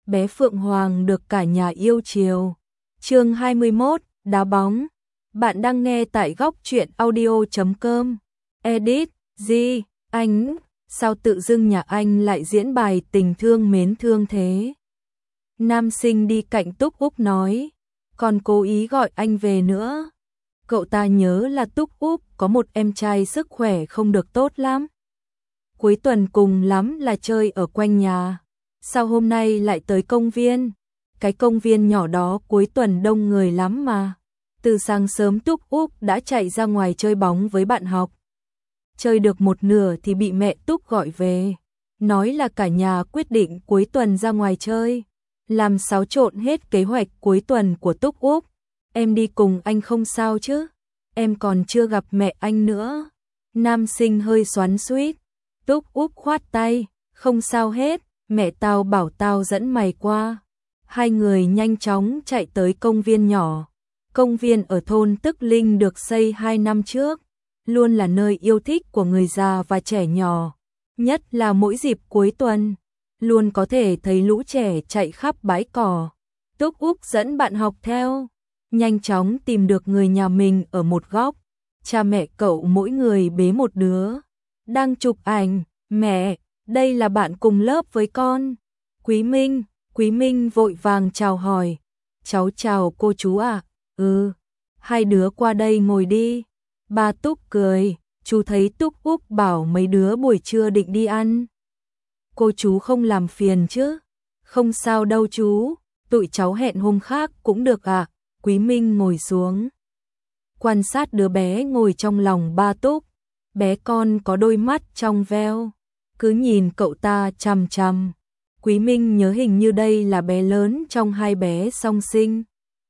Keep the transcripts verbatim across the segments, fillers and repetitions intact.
bé Phượng Hoàng được cả nhà yêu chiều. Chương hai mươi mốt, đá bóng. Bạn đang nghe tại góc truyện audio chấm com. Edit, G, anh, sao tự dưng nhà anh lại diễn bài tình thương mến thương thế? Nam sinh đi cạnh Túc Úc nói, còn cố ý gọi anh về nữa. Cậu ta nhớ là Túc Úc có một em trai sức khỏe không được tốt lắm. Cuối tuần cùng lắm là chơi ở quanh nhà. Sao hôm nay lại tới công viên? Cái công viên nhỏ đó cuối tuần đông người lắm mà. Từ sáng sớm Túc Úc đã chạy ra ngoài chơi bóng với bạn học. Chơi được một nửa thì bị mẹ Túc gọi về. Nói là cả nhà quyết định cuối tuần ra ngoài chơi. Làm xáo trộn hết kế hoạch cuối tuần của Túc Úc. Em đi cùng anh không sao chứ? Em còn chưa gặp mẹ anh nữa. Nam sinh hơi xoắn xuýt. Túc Úc khoát tay, không sao hết, mẹ tao bảo tao dẫn mày qua. Hai người nhanh chóng chạy tới công viên nhỏ. Công viên ở thôn Tức Linh được xây hai năm trước, luôn là nơi yêu thích của người già và trẻ nhỏ. Nhất là mỗi dịp cuối tuần, luôn có thể thấy lũ trẻ chạy khắp bãi cỏ. Túc Úc dẫn bạn học theo, nhanh chóng tìm được người nhà mình ở một góc. Cha mẹ cậu mỗi người bế một đứa. Đang chụp ảnh, mẹ, đây là bạn cùng lớp với con. Quý Minh, Quý Minh vội vàng chào hỏi. Cháu chào cô chú ạ. À? Ừ, hai đứa qua đây ngồi đi. Ba Túc cười, chú thấy Túc Úc bảo mấy đứa buổi trưa định đi ăn. Cô chú không làm phiền chứ? Không sao đâu chú, tụi cháu hẹn hôm khác cũng được ạ. À? Quý Minh ngồi xuống, quan sát đứa bé ngồi trong lòng ba Túc. Bé con có đôi mắt trong veo, cứ nhìn cậu ta chằm chằm. Quý Minh nhớ hình như đây là bé lớn trong hai bé song sinh.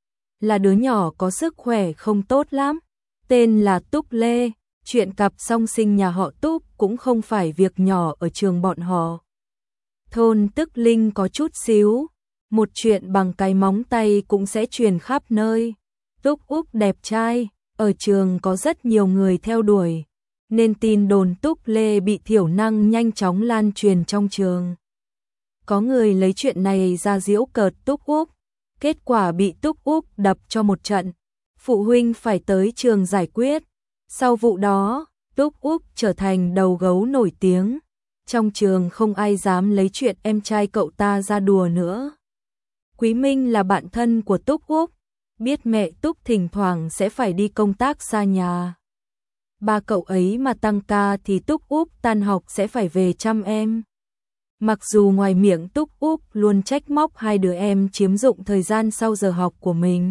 Là đứa nhỏ có sức khỏe không tốt lắm, tên là Túc Lê. Chuyện cặp song sinh nhà họ Túc cũng không phải việc nhỏ ở trường bọn họ. Thôn Tức Linh có chút xíu, một chuyện bằng cái móng tay cũng sẽ truyền khắp nơi. Túc Úc đẹp trai, ở trường có rất nhiều người theo đuổi, nên tin đồn Túc Lê bị thiểu năng nhanh chóng lan truyền trong trường. Có người lấy chuyện này ra giễu cợt Túc Úc, kết quả bị Túc Úc đập cho một trận. Phụ huynh phải tới trường giải quyết. Sau vụ đó, Túc Úc trở thành đầu gấu nổi tiếng. Trong trường không ai dám lấy chuyện em trai cậu ta ra đùa nữa. Quý Minh là bạn thân của Túc Úc, biết mẹ Túc thỉnh thoảng sẽ phải đi công tác xa nhà. Ba cậu ấy mà tăng ca thì Túc Úc tan học sẽ phải về chăm em. Mặc dù ngoài miệng Túc Úc luôn trách móc hai đứa em chiếm dụng thời gian sau giờ học của mình,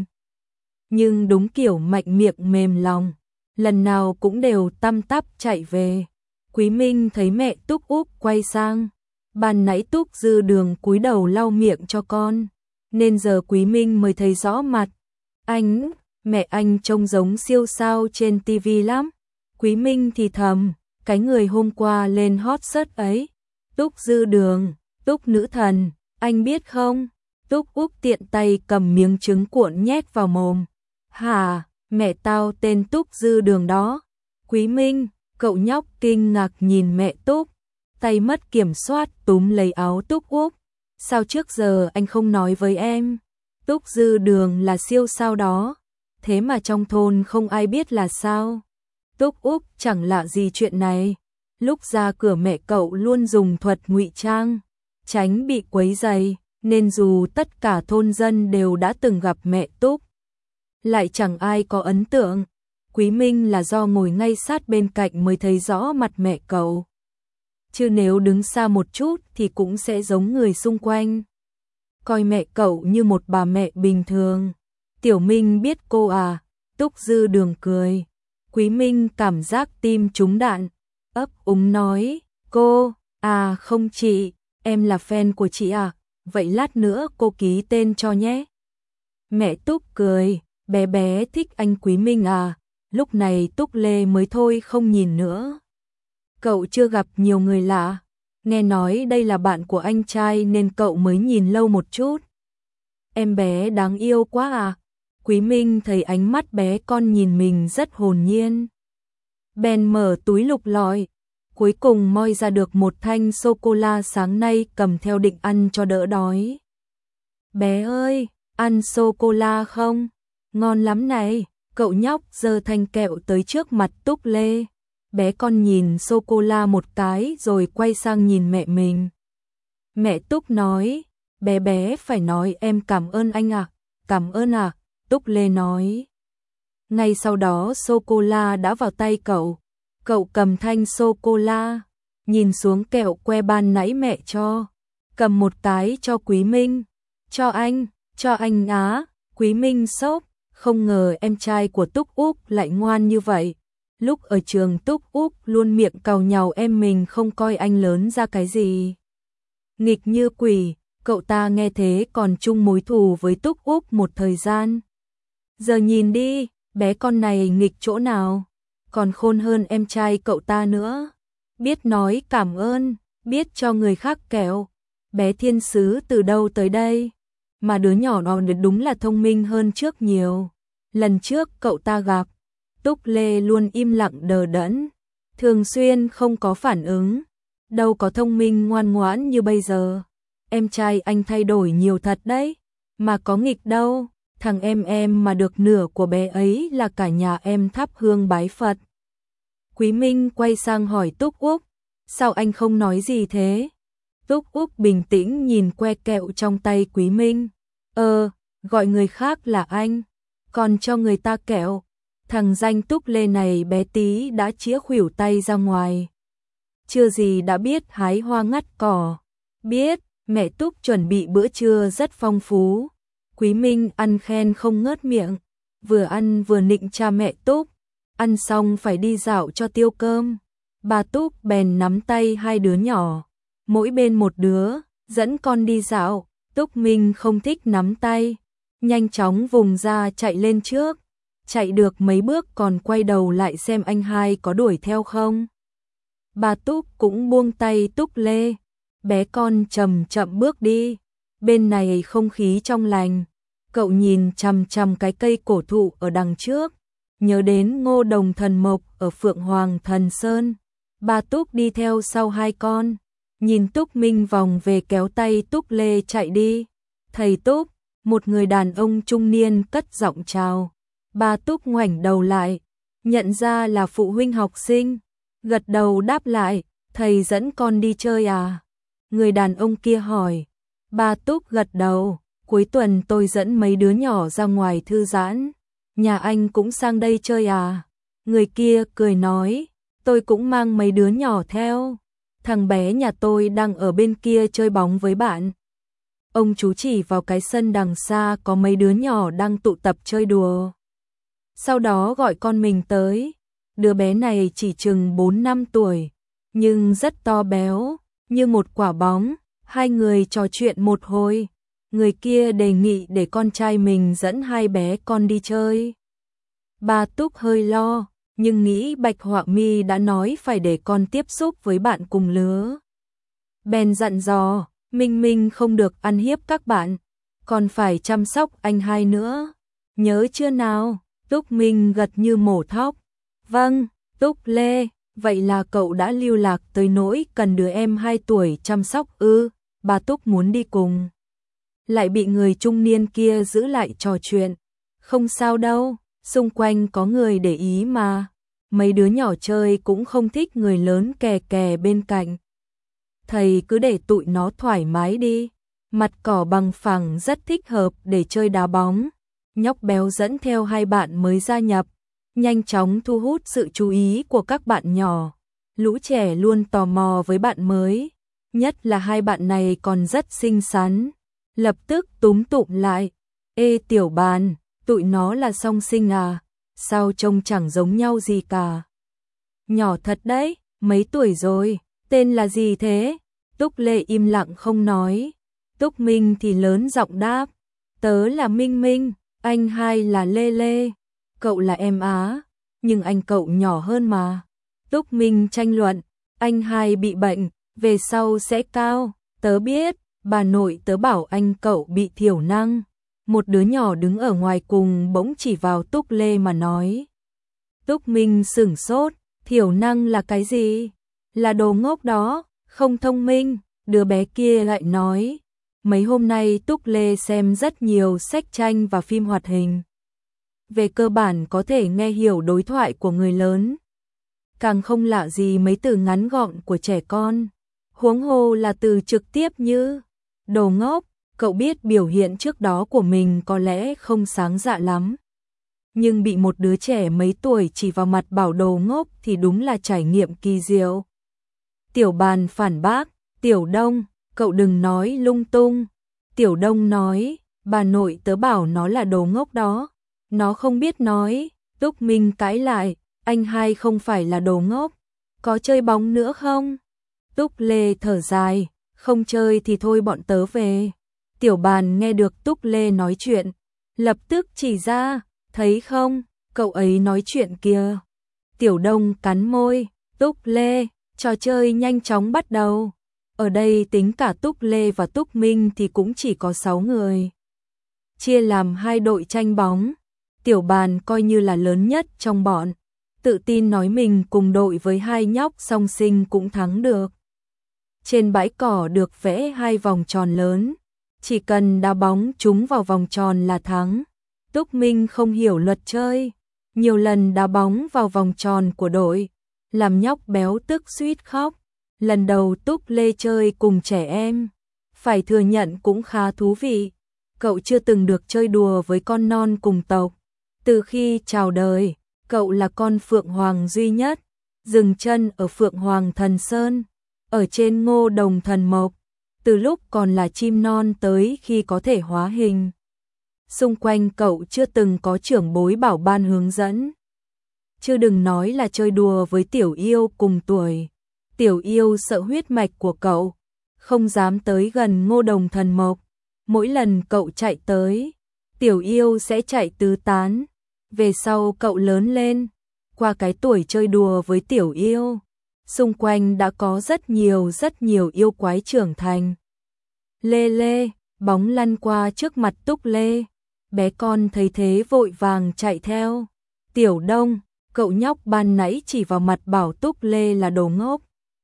nhưng đúng kiểu mạnh miệng mềm lòng, lần nào cũng đều tăm tắp chạy về. Quý Minh thấy mẹ Túc Úc quay sang, ban nãy Túc Dư Đường cúi đầu lau miệng cho con, nên giờ Quý Minh mới thấy rõ mặt. Anh, mẹ anh trông giống siêu sao trên tivi lắm. Quý Minh thì thầm, cái người hôm qua lên hot search ấy. Túc Dư Đường, Túc nữ thần, anh biết không? Túc Úc tiện tay cầm miếng trứng cuộn nhét vào mồm. Hả, mẹ tao tên Túc Dư Đường đó. Quý Minh, cậu nhóc kinh ngạc nhìn mẹ Túc, tay mất kiểm soát túm lấy áo Túc Úc. Sao trước giờ anh không nói với em? Túc Dư Đường là siêu sao đó, thế mà trong thôn không ai biết là sao? Túc Úc chẳng lạ gì chuyện này. Lúc ra cửa mẹ cậu luôn dùng thuật ngụy trang, tránh bị quấy rầy, nên dù tất cả thôn dân đều đã từng gặp mẹ Túc, lại chẳng ai có ấn tượng. Quý Minh là do ngồi ngay sát bên cạnh mới thấy rõ mặt mẹ cậu, chứ nếu đứng xa một chút thì cũng sẽ giống người xung quanh, coi mẹ cậu như một bà mẹ bình thường. Tiểu Minh biết cô à? Túc Dư Đường cười. Quý Minh cảm giác tim trúng đạn, ấp úng nói, cô, à không chị, em là fan của chị à, vậy lát nữa cô ký tên cho nhé. Mẹ Túc cười, bé bé thích anh Quý Minh à? Lúc này Túc Lê mới thôi không nhìn nữa. Cậu chưa gặp nhiều người lạ, nghe nói đây là bạn của anh trai nên cậu mới nhìn lâu một chút. Em bé đáng yêu quá à? Quý Minh thấy ánh mắt bé con nhìn mình rất hồn nhiên. Bèn mở túi lục lọi, cuối cùng moi ra được một thanh sô-cô-la sáng nay cầm theo định ăn cho đỡ đói. bé ơi, ăn sô-cô-la không? Ngon lắm này, cậu nhóc giơ thanh kẹo tới trước mặt Túc Lê. Bé con nhìn sô-cô-la một cái rồi quay sang nhìn mẹ mình. Mẹ Túc nói, bé bé phải nói em cảm ơn anh ạ, cảm ơn ạ, Túc Lê nói. Ngay sau đó sô-cô-la đã vào tay cậu, cậu cầm thanh sô-cô-la, nhìn xuống kẹo que ban nãy mẹ cho, cầm một cái cho Quý Minh, cho anh, cho anh á, Quý Minh sốc, không ngờ em trai của Túc Úc lại ngoan như vậy. Lúc ở trường Túc Úc luôn miệng càu nhàu em mình không coi anh lớn ra cái gì. Nghịch như quỷ, cậu ta nghe thế còn chung mối thù với Túc Úc một thời gian. Giờ nhìn đi, bé con này nghịch chỗ nào, còn khôn hơn em trai cậu ta nữa. Biết nói cảm ơn, biết cho người khác kẹo. Bé thiên sứ từ đâu tới đây? Mà đứa nhỏ đó đúng là thông minh hơn trước nhiều. Lần trước cậu ta gặp, Túc Lê luôn im lặng đờ đẫn, thường xuyên không có phản ứng, đâu có thông minh ngoan ngoãn như bây giờ. Em trai anh thay đổi nhiều thật đấy, mà có nghịch đâu, thằng em em mà được nửa của bé ấy là cả nhà em thắp hương bái Phật. Quý Minh quay sang hỏi Túc Úc, sao anh không nói gì thế? Túc Úc bình tĩnh nhìn que kẹo trong tay Quý Minh, ờ, gọi người khác là anh, còn cho người ta kẹo. Thằng danh Túc Lê này bé tí đã chĩa khuỷu tay ra ngoài. Chưa gì đã biết hái hoa ngắt cỏ. Biết, mẹ Túc chuẩn bị bữa trưa rất phong phú. Quý Minh ăn khen không ngớt miệng, vừa ăn vừa nịnh cha mẹ Túc. Ăn xong phải đi dạo cho tiêu cơm. Bà Túc bèn nắm tay hai đứa nhỏ, mỗi bên một đứa, dẫn con đi dạo. Túc Minh không thích nắm tay, nhanh chóng vùng ra chạy lên trước. Chạy được mấy bước còn quay đầu lại xem anh hai có đuổi theo không. Bà Túc cũng buông tay Túc Lê, bé con chậm chậm bước đi, bên này không khí trong lành. Cậu nhìn chằm chằm cái cây cổ thụ ở đằng trước, nhớ đến Ngô Đồng Thần Mộc ở Phượng Hoàng Thần Sơn. Bà Túc đi theo sau hai con, nhìn Túc Minh vòng về kéo tay Túc Lê chạy đi. Thầy Túc, một người đàn ông trung niên cất giọng chào. Bà Túc ngoảnh đầu lại, nhận ra là phụ huynh học sinh, gật đầu đáp lại, thầy dẫn con đi chơi à? Người đàn ông kia hỏi. Bà Túc gật đầu, cuối tuần tôi dẫn mấy đứa nhỏ ra ngoài thư giãn. Nhà anh cũng sang đây chơi à? Người kia cười nói, tôi cũng mang mấy đứa nhỏ theo. Thằng bé nhà tôi đang ở bên kia chơi bóng với bạn. Ông chú chỉ vào cái sân đằng xa có mấy đứa nhỏ đang tụ tập chơi đùa. Sau đó gọi con mình tới. Đứa bé này chỉ chừng bốn năm tuổi, nhưng rất to béo, như một quả bóng. Hai người trò chuyện một hồi. Người kia đề nghị để con trai mình dẫn hai bé con đi chơi. Bà Túc hơi lo, nhưng nghĩ Bạch Họa Mi đã nói phải để con tiếp xúc với bạn cùng lứa. Bèn dặn dò, Minh Minh không được ăn hiếp các bạn, còn phải chăm sóc anh hai nữa. Nhớ chưa nào? Túc Minh gật như mổ thóc. Vâng, Túc Lê, vậy là cậu đã lưu lạc tới nỗi cần đứa em hai tuổi chăm sóc ư? Bà Túc muốn đi cùng, lại bị người trung niên kia giữ lại trò chuyện. Không sao đâu, xung quanh có người để ý mà. Mấy đứa nhỏ chơi cũng không thích người lớn kè kè bên cạnh. Thầy cứ để tụi nó thoải mái đi. Mặt cỏ bằng phẳng rất thích hợp để chơi đá bóng. Nhóc béo dẫn theo hai bạn mới gia nhập, nhanh chóng thu hút sự chú ý của các bạn nhỏ. Lũ trẻ luôn tò mò với bạn mới, nhất là hai bạn này còn rất xinh xắn. Lập tức túm tụm lại, ê tiểu bàn, tụi nó là song sinh à, sao trông chẳng giống nhau gì cả. Nhỏ thật đấy, mấy tuổi rồi, tên là gì thế? Túc Lê im lặng không nói. Túc Minh thì lớn giọng đáp, tớ là Minh Minh, anh hai là Lê Lê, cậu là em Á, nhưng anh cậu nhỏ hơn mà. Túc Minh tranh luận, anh hai bị bệnh, về sau sẽ cao, tớ biết, bà nội tớ bảo anh cậu bị thiểu năng. Một đứa nhỏ đứng ở ngoài cùng bỗng chỉ vào Túc Lê mà nói. Túc Minh sửng sốt, thiểu năng là cái gì? Là đồ ngốc đó, không thông minh. Đứa bé kia lại nói, Mấy hôm nay Túc Lê xem rất nhiều sách tranh và phim hoạt hình. Về cơ bản có thể nghe hiểu đối thoại của người lớn. Càng không lạ gì mấy từ ngắn gọn của trẻ con. Huống hồ là từ trực tiếp như đồ ngốc. Cậu biết biểu hiện trước đó của mình có lẽ không sáng dạ lắm. Nhưng bị một đứa trẻ mấy tuổi chỉ vào mặt bảo đồ ngốc thì đúng là trải nghiệm kỳ diệu. Tiểu Bàn phản bác, Tiểu Đông, cậu đừng nói lung tung. Tiểu Đông nói, bà nội tớ bảo nó là đồ ngốc đó. Nó không biết nói. Túc Minh cãi lại, anh hai không phải là đồ ngốc. Có chơi bóng nữa không? Túc Lê thở dài, không chơi thì thôi bọn tớ về. Tiểu Bàn nghe được Túc Lê nói chuyện, lập tức chỉ ra, thấy không, cậu ấy nói chuyện kìa. Tiểu Đông cắn môi, Túc Lê, trò chơi nhanh chóng bắt đầu. Ở đây tính cả Túc Lê và Túc Minh thì cũng chỉ có sáu người. Chia làm hai đội tranh bóng. Tiểu Bàn coi như là lớn nhất trong bọn, tự tin nói mình cùng đội với hai nhóc song sinh cũng thắng được. Trên bãi cỏ được vẽ hai vòng tròn lớn, chỉ cần đá bóng trúng vào vòng tròn là thắng. Túc Minh không hiểu luật chơi, nhiều lần đá bóng vào vòng tròn của đội, làm nhóc béo tức suýt khóc. Lần đầu Túc Lê chơi cùng trẻ em, phải thừa nhận cũng khá thú vị. Cậu chưa từng được chơi đùa với con non cùng tộc. Từ khi chào đời, cậu là con Phượng Hoàng duy nhất, dừng chân ở Phượng Hoàng Thần Sơn, ở trên Ngô Đồng Thần Mộc, từ lúc còn là chim non tới khi có thể hóa hình. Xung quanh cậu chưa từng có trưởng bối bảo ban hướng dẫn. Chứ đừng nói là chơi đùa với Tiểu Yêu cùng tuổi. Tiểu Yêu sợ huyết mạch của cậu, không dám tới gần Ngô Đồng Thần Mộc. Mỗi lần cậu chạy tới, Tiểu Yêu sẽ chạy tứ tán. Về sau cậu lớn lên, qua cái tuổi chơi đùa với Tiểu Yêu, xung quanh đã có rất nhiều rất nhiều yêu quái trưởng thành. Lê lê, bóng lăn qua trước mặt Túc Lê. Bé con thấy thế vội vàng chạy theo. Tiểu Đông, cậu nhóc ban nãy chỉ vào mặt bảo Túc Lê là đồ ngốc.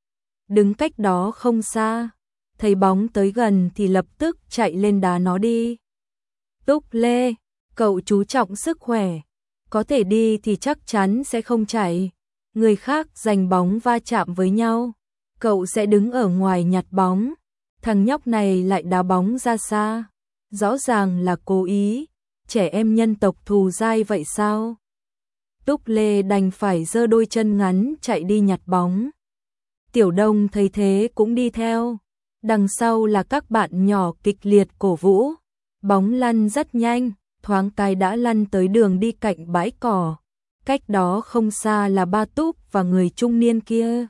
Đứng cách đó không xa, thấy bóng tới gần thì lập tức chạy lên đá nó đi. Túc Lê, cậu chú trọng sức khỏe, có thể đi thì chắc chắn sẽ không chạy. Người khác giành bóng va chạm với nhau, cậu sẽ đứng ở ngoài nhặt bóng. Thằng nhóc này lại đá bóng ra xa, rõ ràng là cố ý. Trẻ em nhân tộc thù dai vậy sao? Túc Lê đành phải giơ đôi chân ngắn chạy đi nhặt bóng. Tiểu Đông thấy thế cũng đi theo. Đằng sau là các bạn nhỏ kịch liệt cổ vũ. Bóng lăn rất nhanh, thoáng cái đã lăn tới đường đi cạnh bãi cỏ. Cách đó không xa là ba Túc và người trung niên kia.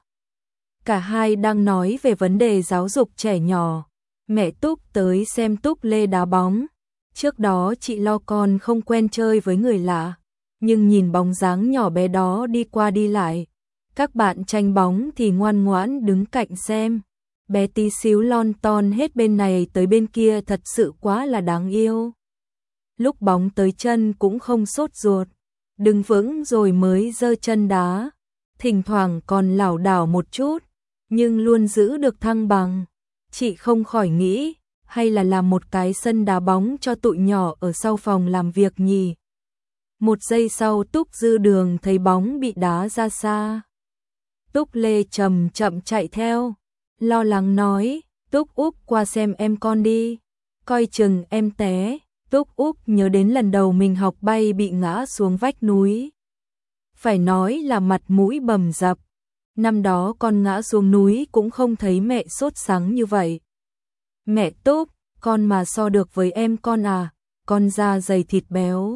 Cả hai đang nói về vấn đề giáo dục trẻ nhỏ. Mẹ Túc tới xem Túc Lê đá bóng. Trước đó chị lo con không quen chơi với người lạ, nhưng nhìn bóng dáng nhỏ bé đó đi qua đi lại, các bạn tranh bóng thì ngoan ngoãn đứng cạnh xem. Bé tí xíu lon ton hết bên này tới bên kia thật sự quá là đáng yêu. Lúc bóng tới chân cũng không sốt ruột, đứng vững rồi mới giơ chân đá, thỉnh thoảng còn lảo đảo một chút, nhưng luôn giữ được thăng bằng. Chị không khỏi nghĩ, hay là làm một cái sân đá bóng cho tụi nhỏ ở sau phòng làm việc nhỉ. Một giây sau Túc Dư Đường thấy bóng bị đá ra xa. Túc Lê chậm chậm chạy theo, lo lắng nói, Túc Úc qua xem em con đi, coi chừng em té. Túc Úc nhớ đến lần đầu mình học bay bị ngã xuống vách núi. Phải nói là mặt mũi bầm dập. Năm đó con ngã xuống núi cũng không thấy mẹ sốt sắng như vậy. Mẹ Túc, con mà so được với em con à, con da dày thịt béo.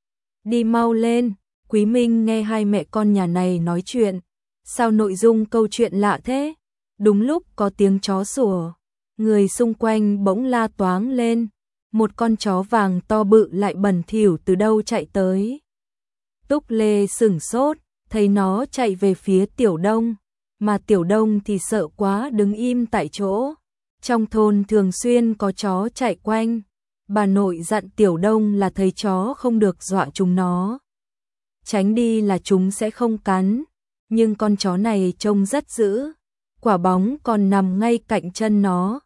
Đi mau lên. Quý Minh nghe hai mẹ con nhà này nói chuyện. Sao nội dung câu chuyện lạ thế? Đúng lúc có tiếng chó sủa, người xung quanh bỗng la toáng lên. Một con chó vàng to bự lại bẩn thỉu từ đâu chạy tới. Túc Lê sửng sốt, thấy nó chạy về phía Tiểu Đông, mà Tiểu Đông thì sợ quá đứng im tại chỗ. Trong thôn thường xuyên có chó chạy quanh, bà nội dặn Tiểu Đông là thấy chó không được dọa chúng nó. Tránh đi là chúng sẽ không cắn, nhưng con chó này trông rất dữ. Quả bóng còn nằm ngay cạnh chân nó.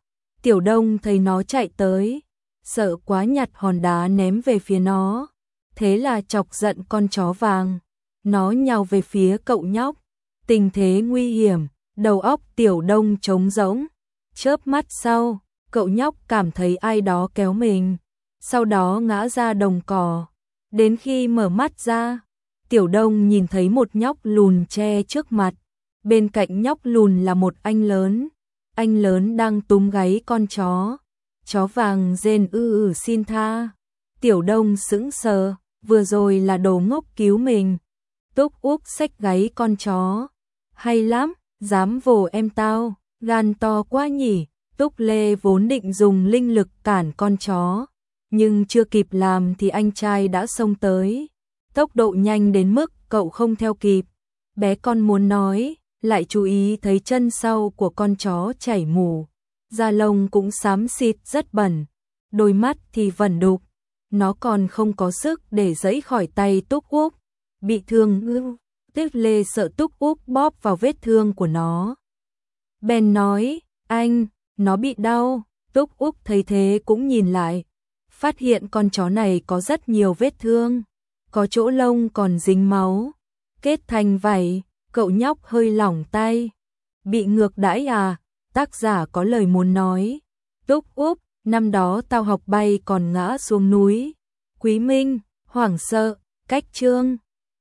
Tiểu Đông thấy nó chạy tới, sợ quá nhặt hòn đá ném về phía nó, thế là chọc giận con chó vàng. Nó nhào về phía cậu nhóc, tình thế nguy hiểm, đầu óc Tiểu Đông trống rỗng. Chớp mắt sau, cậu nhóc cảm thấy ai đó kéo mình, sau đó ngã ra đồng cỏ. Đến khi mở mắt ra, Tiểu Đông nhìn thấy một nhóc lùn che trước mặt. Bên cạnh nhóc lùn là một anh lớn. Anh lớn đang túm gáy con chó. Chó vàng rên ư ử xin tha. Tiểu Đông sững sờ, vừa rồi là đồ ngốc cứu mình. Túc Úc xách gáy con chó. Hay lắm, dám vồ em tao, gan to quá nhỉ. Túc Lê vốn định dùng linh lực cản con chó, nhưng chưa kịp làm thì anh trai đã xông tới. Tốc độ nhanh đến mức cậu không theo kịp. Bé con muốn nói, lại chú ý thấy chân sau của con chó chảy mù, da lông cũng xám xịt rất bẩn, đôi mắt thì vẩn đục. Nó còn không có sức để giãy khỏi tay Túc Úc. Bị thương ư? Túc Lê sợ Túc Úc bóp vào vết thương của nó. Bèn nói, anh, nó bị đau. Túc Úc thấy thế cũng nhìn lại, phát hiện con chó này có rất nhiều vết thương, có chỗ lông còn dính máu, kết thành vảy. Cậu nhóc hơi lỏng tay. Bị ngược đãi à? Tác giả có lời muốn nói. Túc Úc, năm đó tao học bay còn ngã xuống núi. Quý Minh, hoảng sợ, cách chương.